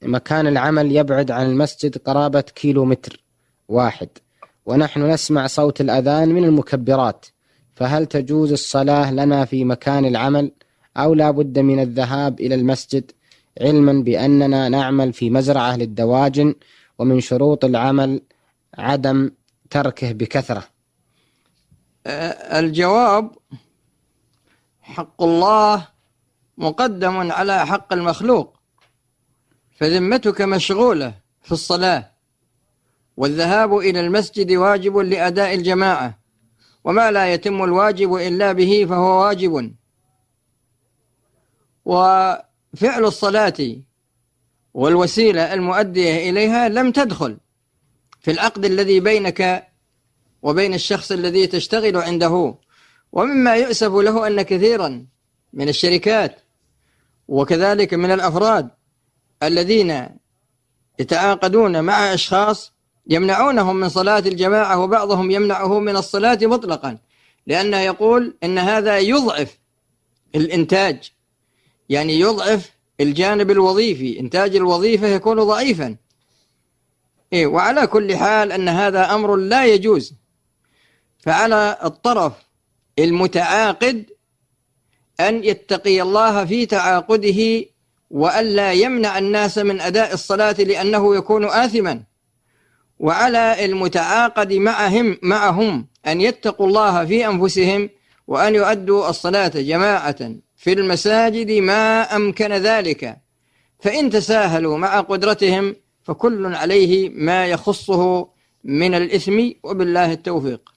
مكان العمل يبعد عن المسجد قرابة 1 كيلومتر، ونحن نسمع صوت الأذان من المكبرات، فهل تجوز الصلاة لنا في مكان العمل أو لا بد من الذهاب إلى المسجد، علما بأننا نعمل في مزرعة للدواجن ومن شروط العمل عدم تركه بكثرة؟ الجواب: حق الله مقدم على حق المخلوق، فذمتك مشغولة في الصلاة، والذهاب إلى المسجد واجب لأداء الجماعة، وما لا يتم الواجب إلا به فهو واجب. وفعل الصلاة والوسيلة المؤدية إليها لم تدخل في العقد الذي بينك وبين الشخص الذي تشتغل عنده. ومما يؤسف له أن كثيرا من الشركات وكذلك من الأفراد الذين يتعاقدون مع أشخاص يمنعونهم من صلاة الجماعة، وبعضهم يمنعه من الصلاة مطلقا، لأنه يقول إن هذا يضعف الإنتاج، يعني يضعف الجانب الوظيفي، إنتاج الوظيفة يكون ضعيفا. وعلى كل حال أن هذا أمر لا يجوز. فعلى الطرف المتعاقد أن يتقي الله في تعاقده، وألا يمنع الناس من أداء الصلاة لأنه يكون آثما. وعلى المتعاقد معهم أن يتقوا الله في أنفسهم، وأن يؤدوا الصلاة جماعة في المساجد ما أمكن ذلك، فإن تساهلوا مع قدرتهم فكل عليه ما يخصه من الإثم، وبالله التوفيق.